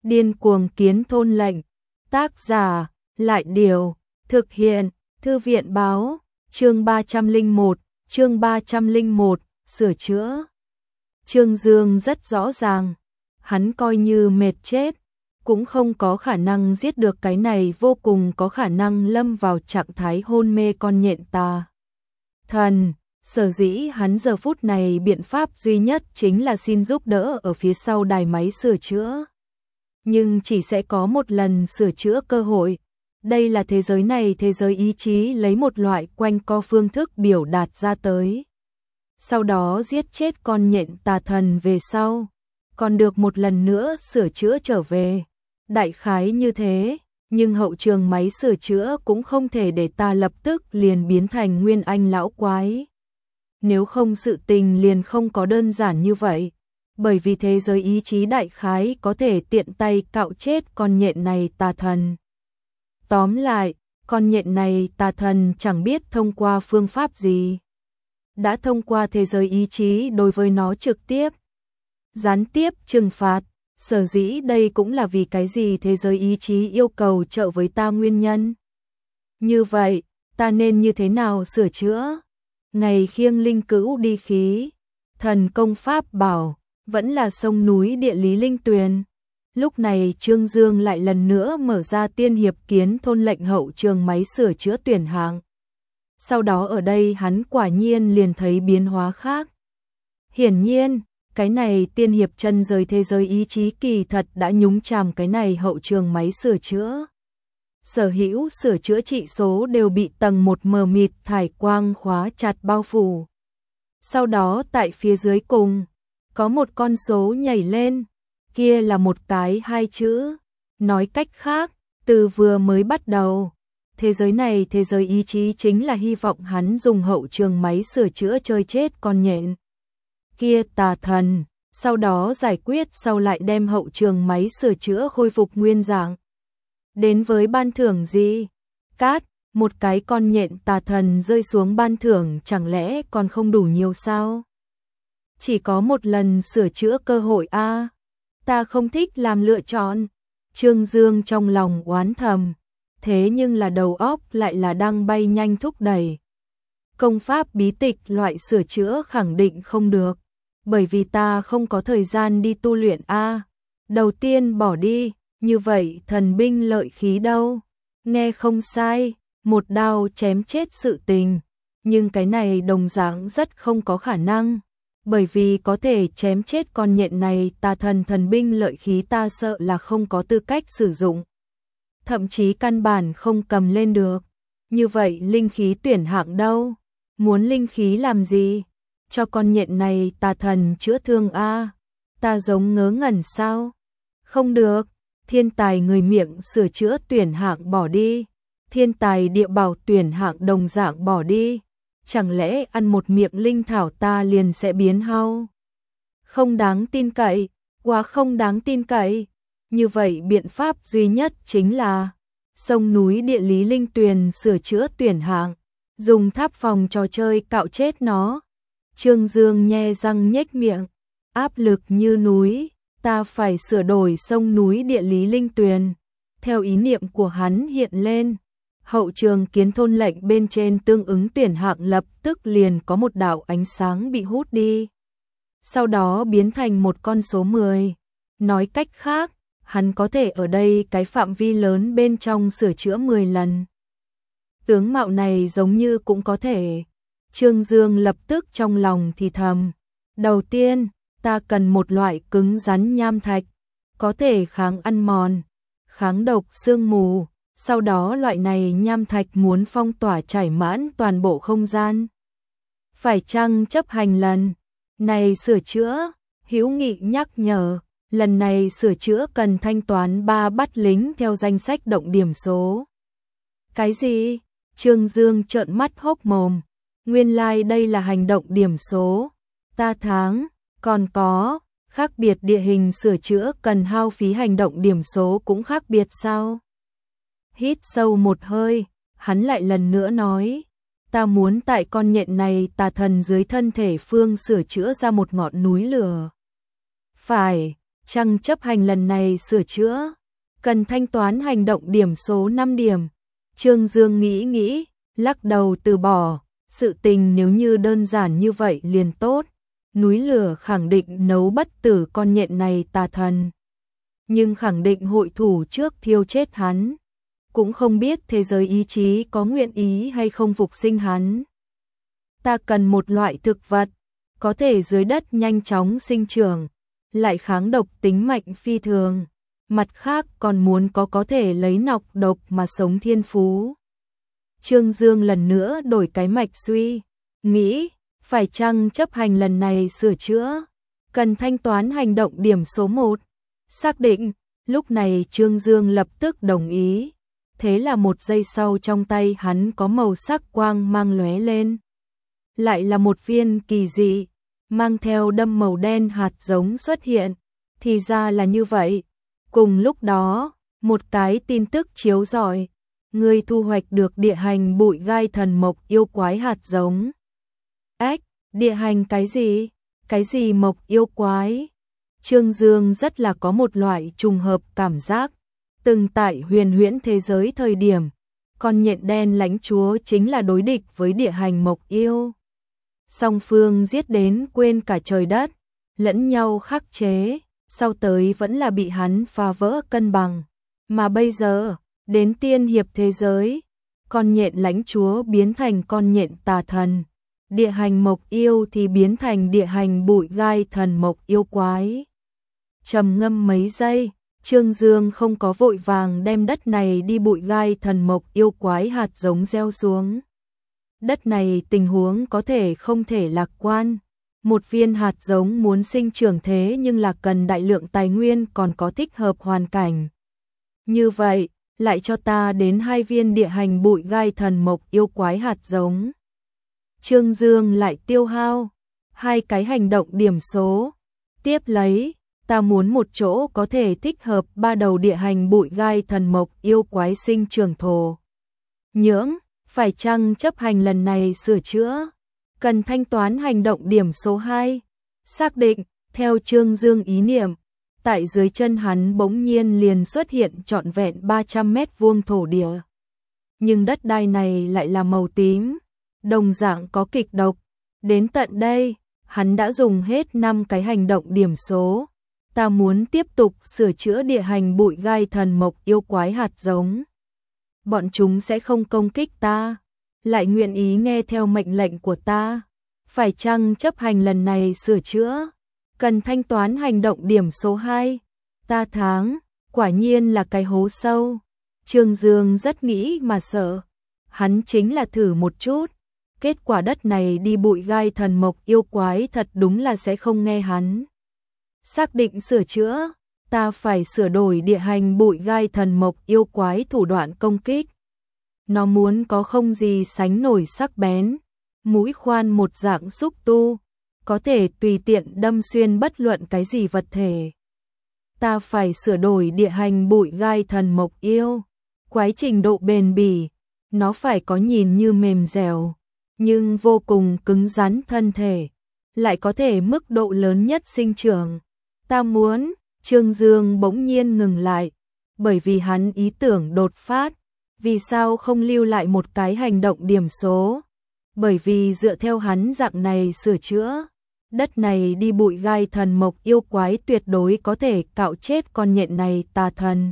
Điên cuồng kiến thôn lệnh. Tác giả, Lại Điều. Thực hiện, Thư viện Báo. Chương 301, chương 301, sửa chữa. Trương Dương rất rõ ràng, hắn coi như mệt chết, cũng không có khả năng giết được cái này vô cùng có khả năng lâm vào trạng thái hôn mê con nhện tà thần. Sở dĩ hắn giờ phút này biện pháp duy nhất chính là xin giúp đỡ ở phía sau đài máy sửa chữa. Nhưng chỉ sẽ có một lần sửa chữa cơ hội. Đây là thế giới này, thế giới ý chí lấy một loại quanh co phương thức biểu đạt ra tới. Sau đó giết chết con nhện tà thần về sau, còn được một lần nữa sửa chữa trở về. Đại khái như thế, nhưng hậu trường máy sửa chữa cũng không thể để ta lập tức liền biến thành nguyên anh lão quái. Nếu không sự tình liền không có đơn giản như vậy, bởi vì thế giới ý chí đại khái có thể tiện tay cạo chết con nhện này tà thần. Tóm lại, con nhện này tà thần chẳng biết thông qua phương pháp gì, đã thông qua thế giới ý chí đối với nó trực tiếp, gián tiếp trừng phạt. Sở dĩ đây cũng là vì cái gì thế giới ý chí yêu cầu trợ với ta nguyên nhân. Như vậy, ta nên như thế nào sửa chữa? Ngày khiêng linh cữu đi khí, thần công pháp bảo, vẫn là sông núi địa lý linh tuyền. Lúc này Trương Dương lại lần nữa mở ra tiên hiệp kiến thôn lệnh hậu trường máy sửa chữa tuyển hạng. Sau đó ở đây hắn quả nhiên liền thấy biến hóa khác. Hiển nhiên, cái này tiên hiệp chân rời thế giới ý chí kỳ thật đã nhúng chàm cái này hậu trường máy sửa chữa. Sở hữu sửa chữa trị số đều bị tầng một mờ mịt thải quang khóa chặt bao phủ. Sau đó tại phía dưới cùng, có một con số nhảy lên, kia là một cái 2 chữ. Nói cách khác, từ vừa mới bắt đầu, thế giới này thế giới ý chí chính là hy vọng hắn dùng hậu trường máy sửa chữa chơi chết con nhện kia tà thần, sau đó giải quyết sau lại đem hậu trường máy sửa chữa khôi phục nguyên dạng. Đến với ban thưởng gì? Cát, một cái con nhện tà thần rơi xuống ban thưởng chẳng lẽ còn không đủ nhiều sao? Chỉ có một lần sửa chữa cơ hội a. Ta không thích làm lựa chọn. Trương Dương trong lòng oán thầm, thế nhưng là đầu óc lại là đang bay nhanh thúc đẩy. Công pháp bí tịch loại sửa chữa khẳng định không được, bởi vì ta không có thời gian đi tu luyện a. Đầu tiên bỏ đi, như vậy thần binh lợi khí đâu? Nghe không sai, một đao chém chết sự tình, nhưng cái này đồng dạng rất không có khả năng, bởi vì có thể chém chết con nhện này tà thần thần binh lợi khí ta sợ là không có tư cách sử dụng. Thậm chí căn bản không cầm lên được. Như vậy linh khí tuyển hạng đâu? Muốn linh khí làm gì? Cho con nhện này tà thần chữa thương a. Ta giống ngớ ngẩn sao? Không được, thiên tài người miệng sửa chữa tuyển hạng bỏ đi, thiên tài địa bảo tuyển hạng đồng dạng bỏ đi. Chẳng lẽ ăn một miệng linh thảo ta liền sẽ biến hao? Không đáng tin cậy, quá không đáng tin cậy. Như vậy biện pháp duy nhất chính là sông núi địa lý linh tuyền sửa chữa tuyển hạng, dùng tháp phòng trò chơi cạo chết nó. Trương Dương nhe răng nhếch miệng, áp lực như núi, ta phải sửa đổi sông núi địa lý linh tuyền. Theo ý niệm của hắn hiện lên, hậu trường kiến thôn lệnh bên trên tương ứng tuyển hạng lập tức liền có một đạo ánh sáng bị hút đi. Sau đó biến thành một con số 10. Nói cách khác, hắn có thể ở đây cái phạm vi lớn bên trong sửa chữa 10 lần. Tướng mạo này giống như cũng có thể. Trương Dương lập tức trong lòng thì thầm. Đầu tiên, ta cần một loại cứng rắn nham thạch, có thể kháng ăn mòn, kháng độc sương mù. Sau đó loại này nham thạch muốn phong tỏa trải mãn toàn bộ không gian. Phải chăng chấp hành lần này sửa chữa? Hữu Nghị nhắc nhở, lần này sửa chữa cần thanh toán 3 bắt lính theo danh sách động điểm số. Cái gì? Trương Dương trợn mắt hốc mồm. Nguyên lai đây là hành động điểm số. Ta tháng, còn có, khác biệt địa hình sửa chữa cần hao phí hành động điểm số cũng khác biệt sao? Hít sâu một hơi, hắn lại lần nữa nói, ta muốn tại con nhện này tà thần dưới thân thể phương sửa chữa ra một ngọn núi lửa. Phải, chăng chấp hành lần này sửa chữa, cần thanh toán hành động điểm số 5 điểm. Trương Dương nghĩ, lắc đầu từ bỏ, sự tình nếu như đơn giản như vậy liền tốt, núi lửa khẳng định nấu bất tử con nhện này tà thần. Nhưng khẳng định hội thủ trước thiêu chết hắn, cũng không biết thế giới ý chí có nguyện ý hay không phục sinh hắn. Ta cần một loại thực vật, có thể dưới đất nhanh chóng sinh trưởng, lại kháng độc tính mạnh phi thường. Mặt khác còn muốn có thể lấy nọc độc mà sống thiên phú. Trương Dương lần nữa đổi cái mạch suy, nghĩ, phải chăng chấp hành lần này sửa chữa, cần thanh toán hành động điểm số 1. Xác định, lúc này Trương Dương lập tức đồng ý. Thế là 1 giây sau trong tay hắn có màu sắc quang mang lóe lên. Lại là một viên kỳ dị, mang theo đâm màu đen hạt giống xuất hiện. Thì ra là như vậy. Cùng lúc đó, một cái tin tức chiếu rọi, người thu hoạch được địa hành bụi gai thần mộc yêu quái hạt giống. Ách, địa hành cái gì? Cái gì mộc yêu quái? Trương Dương rất là có một loại trùng hợp cảm giác. Từng tại huyền huyễn thế giới thời điểm, con nhện đen lãnh chúa chính là đối địch với địa hành mộc yêu. Song phương giết đến quên cả trời đất, lẫn nhau khắc chế, sau tới vẫn là bị hắn phá vỡ cân bằng. Mà bây giờ, đến tiên hiệp thế giới, con nhện lãnh chúa biến thành con nhện tà thần, địa hành mộc yêu thì biến thành địa hành bụi gai thần mộc yêu quái. Trầm ngâm mấy giây, Trương Dương không có vội vàng đem đất này đi bụi gai thần mộc yêu quái hạt giống gieo xuống. Đất này tình huống có thể không thể lạc quan. Một viên hạt giống muốn sinh trưởng thế nhưng là cần đại lượng tài nguyên còn có thích hợp hoàn cảnh. Như vậy, lại cho ta đến 2 viên địa hành bụi gai thần mộc yêu quái hạt giống. Trương Dương lại tiêu hao 2 cái hành động điểm số. Tiếp lấy, ta muốn một chỗ có thể thích hợp 3 đầu địa hành bụi gai thần mộc yêu quái sinh trưởng thổ nhưỡng, phải chăng chấp hành lần này sửa chữa, cần thanh toán hành động điểm số 2. Xác định, theo Trương Dương ý niệm, tại dưới chân hắn bỗng nhiên liền xuất hiện trọn vẹn 300 mét vuông thổ địa. Nhưng đất đai này lại là màu tím, đồng dạng có kịch độc. Đến tận đây, hắn đã dùng hết 5 cái hành động điểm số. Ta muốn tiếp tục sửa chữa địa hành bụi gai thần mộc yêu quái hạt giống. Bọn chúng sẽ không công kích ta, lại nguyện ý nghe theo mệnh lệnh của ta. Phải chăng chấp hành lần này sửa chữa, cần thanh toán hành động điểm số 2. Ta thắng, quả nhiên là cái hố sâu. Trương Dương rất nghĩ mà sợ. Hắn chính là thử một chút. Kết quả đất này đi bụi gai thần mộc yêu quái thật đúng là sẽ không nghe hắn. Xác định sửa chữa, ta phải sửa đổi địa hành bụi gai thần mộc yêu quái thủ đoạn công kích. Nó muốn có không gì sánh nổi sắc bén, mũi khoan một dạng xúc tu, có thể tùy tiện đâm xuyên bất luận cái gì vật thể. Ta phải sửa đổi địa hành bụi gai thần mộc yêu quái trình độ bền bỉ, nó phải có nhìn như mềm dẻo, nhưng vô cùng cứng rắn thân thể, lại có thể mức độ lớn nhất sinh trưởng. Ta muốn, Trương Dương bỗng nhiên ngừng lại, bởi vì hắn ý tưởng đột phát. Vì sao không lưu lại một cái hành động điểm số? Bởi vì dựa theo hắn dạng này sửa chữa, đất này đi bụi gai thần mộc yêu quái tuyệt đối có thể cạo chết con nhện này tà thần.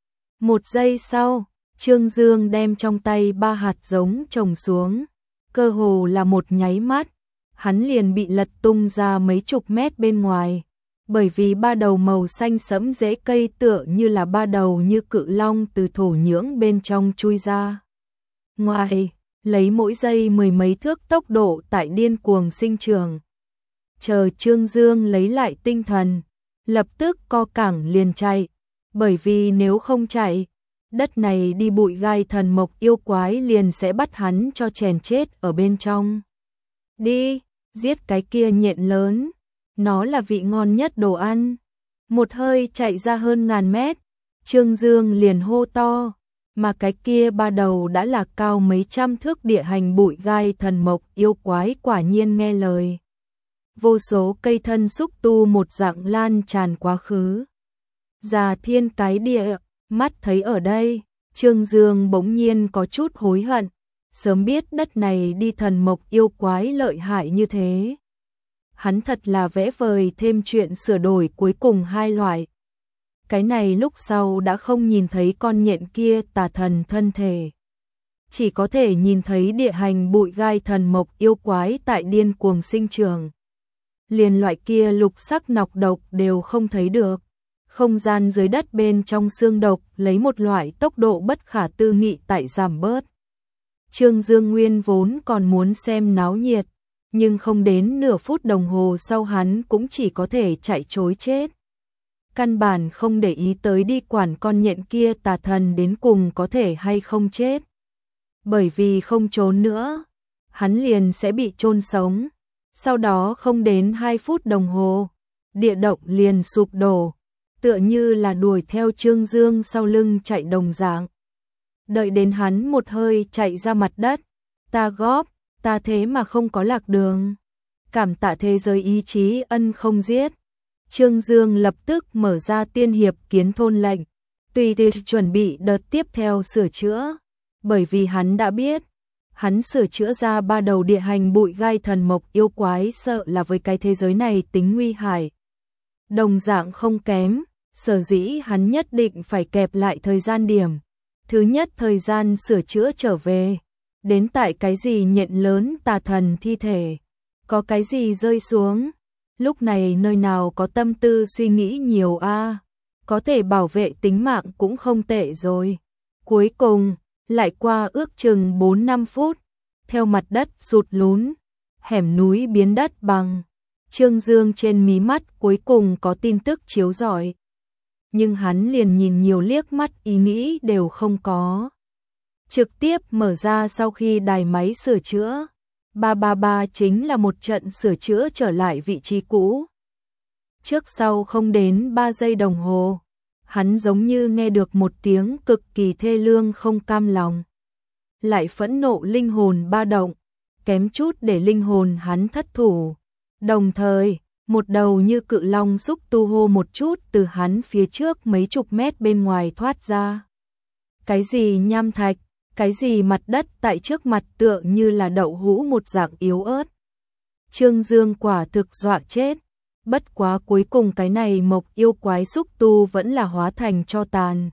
1 giây sau, Trương Dương đem trong tay 3 hạt giống trồng xuống, cơ hồ là một nháy mắt, hắn liền bị lật tung ra mấy chục mét bên ngoài. Bởi vì 3 đầu màu xanh sẫm rễ cây tựa như là 3 đầu như cự long từ thổ nhưỡng bên trong chui ra ngoài, lấy mỗi giây 10 mấy thước tốc độ tại điên cuồng sinh trưởng. Chờ Trương Dương lấy lại tinh thần, lập tức co cẳng liền chạy, bởi vì nếu không chạy, đất này đi bụi gai thần mộc yêu quái liền sẽ bắt hắn cho chèn chết ở bên trong. Đi, giết cái kia nhện lớn. Nó là vị ngon nhất đồ ăn. Một hơi chạy ra hơn 1000 mét, Trương Dương liền hô to, mà cái kia 3 đầu đã là cao mấy trăm thước địa hành bụi gai thần mộc yêu quái quả nhiên nghe lời. vô số cây thân xúc tu một dạng lan tràn quá khứ. Già thiên cái địa, mắt thấy ở đây, Trương Dương bỗng nhiên có chút hối hận, sớm biết đất này đi thần mộc yêu quái lợi hại như thế. Hắn thật là vẽ vời thêm chuyện sửa đổi cuối cùng hai loại. Cái này lúc sau đã không nhìn thấy con nhện kia tà thần thân thể. Chỉ có thể nhìn thấy địa hành bụi gai thần mộc yêu quái tại điên cuồng sinh trường. Liền loại kia lục sắc nọc độc đều không thấy được. Không gian dưới đất bên trong xương độc lấy một loại tốc độ bất khả tư nghị tại giảm bớt. Trương Dương Nguyên vốn còn muốn xem náo nhiệt, nhưng không đến nửa phút đồng hồ sau hắn cũng chỉ có thể chạy trối chết. Căn bản không để ý tới đi quản con nhện kia tà thần đến cùng có thể hay không chết. Bởi vì không trốn nữa, hắn liền sẽ bị chôn sống. Sau đó không đến 2 phút đồng hồ, địa động liền sụp đổ, tựa như là đuổi theo Trương Dương sau lưng chạy đồng dạng. Đợi đến hắn một hơi chạy ra mặt đất, ta góp, ta thế mà không có lạc đường. Cảm tạ thế giới ý chí ân không giết. Trương Dương lập tức mở ra tiên hiệp kiến thôn lệnh, tùy tiện chuẩn bị đợt tiếp theo sửa chữa. Bởi vì hắn đã biết, hắn sửa chữa ra 3 đầu địa hành bụi gai thần mộc yêu quái sợ là với cái thế giới này tính nguy hại. Đồng dạng không kém, sở dĩ hắn nhất định phải kẹp lại thời gian điểm. Thứ nhất thời gian sửa chữa trở về, đến tại cái gì nhện lớn tà thần thi thể, có cái gì rơi xuống. Lúc này nơi nào có tâm tư suy nghĩ nhiều a, có thể bảo vệ tính mạng cũng không tệ rồi. Cuối cùng, lại qua ước chừng 4-5 phút, theo mặt đất sụt lún, hẻm núi biến đất bằng. Trương Dương trên mí mắt cuối cùng có tin tức chiếu rọi. Nhưng hắn liền nhìn nhiều liếc mắt ý nghĩ đều không có. Trực tiếp mở ra sau khi đài máy sửa chữa. 333 chính là một trận sửa chữa trở lại vị trí cũ. Trước sau không đến 3 giây đồng hồ, hắn giống như nghe được một tiếng cực kỳ thê lương không cam lòng. Lại phẫn nộ linh hồn ba động, kém chút để linh hồn hắn thất thủ. Đồng thời, một đầu như cự long xúc tu hô một chút từ hắn phía trước mấy chục mét bên ngoài thoát ra. Cái gì nham thạch, cái gì mặt đất tại trước mặt tựa như là đậu hũ một dạng yếu ớt. Trương Dương quả thực dọa chết. Bất quá cuối cùng cái này mộc yêu quái xúc tu vẫn là hóa thành tro tàn.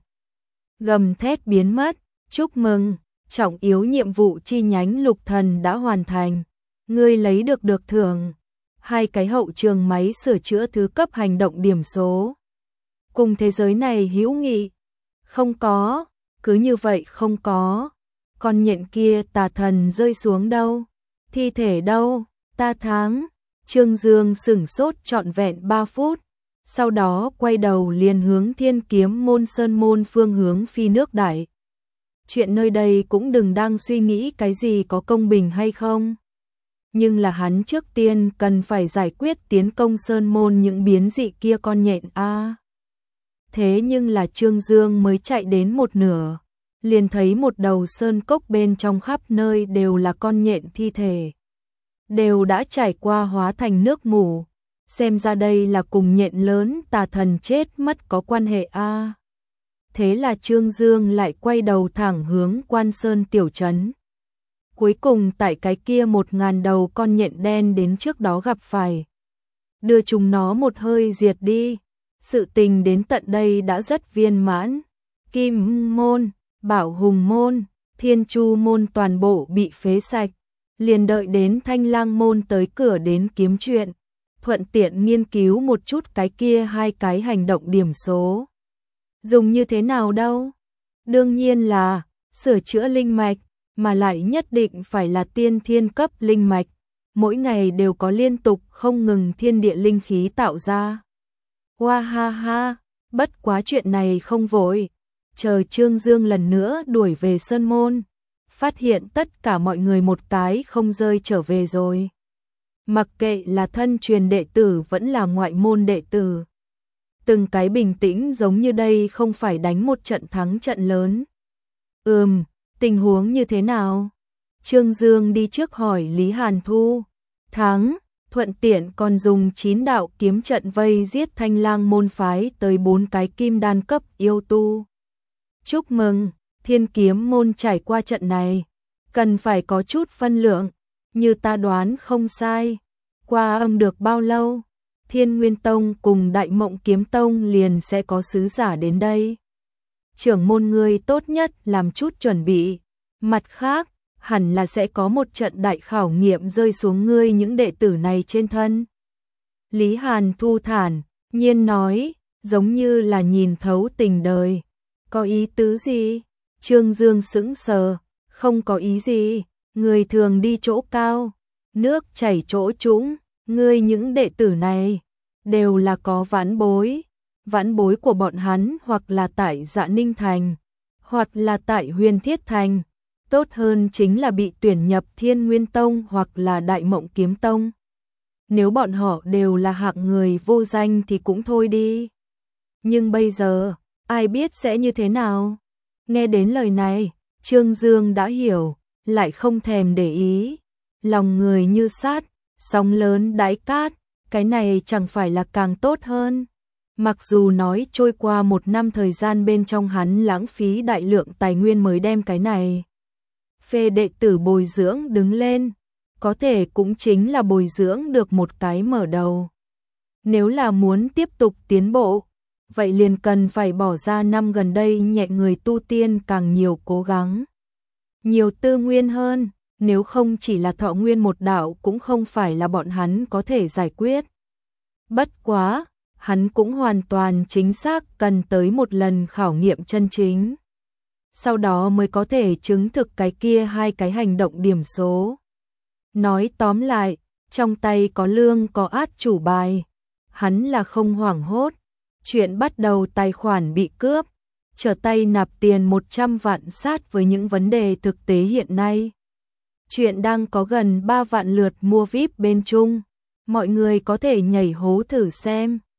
Gầm thét biến mất, chúc mừng, trọng yếu nhiệm vụ chi nhánh lục thần đã hoàn thành. Ngươi lấy được thưởng. 2 cái hậu trường máy sửa chữa thứ cấp hành động điểm số. Cùng thế giới này hữu nghị. Không có, cứ như vậy không có. Con nhện kia tà thần rơi xuống đâu? Thi thể đâu? Ta thắng. Trương Dương sửng sốt trọn vẹn 3 phút. Sau đó quay đầu liền hướng Thiên Kiếm môn sơn môn phương hướng phi nước đại. Chuyện nơi đây cũng đừng đang suy nghĩ cái gì có công bình hay không. Nhưng là hắn trước tiên cần phải giải quyết tiến công sơn môn những biến dị kia con nhện a. Thế nhưng là Trương Dương mới chạy đến một nửa, liền thấy một đầu sơn cốc bên trong khắp nơi đều là con nhện thi thể. Đều đã trải qua hóa thành nước mù, xem ra đây là cùng nhện lớn tà thần chết mất có quan hệ a. Thế là Trương Dương lại quay đầu thẳng hướng Quan Sơn tiểu trấn. Cuối cùng tại cái kia 1000 đầu con nhện đen đến trước đó gặp phải. Đưa chúng nó một hơi diệt đi. Sự tình đến tận đây đã rất viên mãn. Kim môn, Bảo Hùng môn, Thiên Chu môn toàn bộ bị phế sạch. Liền đợi đến Thanh Lang môn tới cửa đến kiếm chuyện. Thuận tiện nghiên cứu một chút cái kia 2 cái hành động điểm số. Dùng như thế nào đâu? Đương nhiên là sửa chữa linh mạch, mà lại nhất định phải là tiên thiên cấp linh mạch. Mỗi ngày đều có liên tục không ngừng thiên địa linh khí tạo ra. Hoa ha ha, bất quá chuyện này không vội. Chờ Trương Dương lần nữa đuổi về sơn môn. Phát hiện tất cả mọi người một cái không rơi trở về rồi. Mặc kệ là thân truyền đệ tử vẫn là ngoại môn đệ tử. Từng cái bình tĩnh giống như đây không phải đánh một trận thắng trận lớn. Tình huống như thế nào? Trương Dương đi trước hỏi Lý Hàn Thu. Thắng, thuận tiện còn dùng 9 đạo kiếm trận vây giết Thanh Lang môn phái tới 4 cái kim đan cấp yêu tu. Chúc mừng, Thiên Kiếm môn trải qua trận này, cần phải có chút phân lượng, như ta đoán không sai. Qua âm được bao lâu, Thiên Nguyên Tông cùng Đại Mộng Kiếm Tông liền sẽ có sứ giả đến đây. Trưởng môn ngươi tốt nhất làm chút chuẩn bị, mặt khác, hẳn là sẽ có một trận đại khảo nghiệm rơi xuống ngươi những đệ tử này trên thân. Lý Hàn thu thản, nhiên nói, giống như là nhìn thấu tình đời. Có ý tứ gì? Trương Dương sững sờ, không có ý gì, người thường đi chỗ cao, nước chảy chỗ trũng, ngươi những đệ tử này đều là có vãn bối của bọn hắn hoặc là tại Dạ Ninh Thành, hoặc là tại Huyền Thiết Thành, tốt hơn chính là bị tuyển nhập Thiên Nguyên Tông hoặc là Đại Mộng Kiếm Tông. Nếu bọn họ đều là hạng người vô danh thì cũng thôi đi. Nhưng bây giờ, ai biết sẽ như thế nào? Nghe đến lời này, Trương Dương đã hiểu, lại không thèm để ý. Lòng người như sát, sóng lớn đãi cát, cái này chẳng phải là càng tốt hơn. Mặc dù nói trôi qua 1 năm thời gian bên trong hắn lãng phí đại lượng tài nguyên mới đem cái này phê đệ tử bồi dưỡng đứng lên, có thể cũng chính là bồi dưỡng được một cái mở đầu. Nếu là muốn tiếp tục tiến bộ, vậy liền cần phải bỏ ra năm gần đây nhẹ người tu tiên càng nhiều cố gắng, nhiều tư nguyên hơn, nếu không chỉ là thọ nguyên một đạo cũng không phải là bọn hắn có thể giải quyết. Bất quá, hắn cũng hoàn toàn chính xác cần tới một lần khảo nghiệm chân chính. Sau đó mới có thể chứng thực cái kia 2 cái hành động điểm số. Nói tóm lại, trong tay có lương có át chủ bài. Hắn là không hoảng hốt. Chuyện bắt đầu tài khoản bị cướp, trở tay nạp tiền 100 vạn sát với những vấn đề thực tế hiện nay. Chuyện đang có gần 3 vạn lượt mua VIP bên Trung. Mọi người có thể nhảy hố thử xem.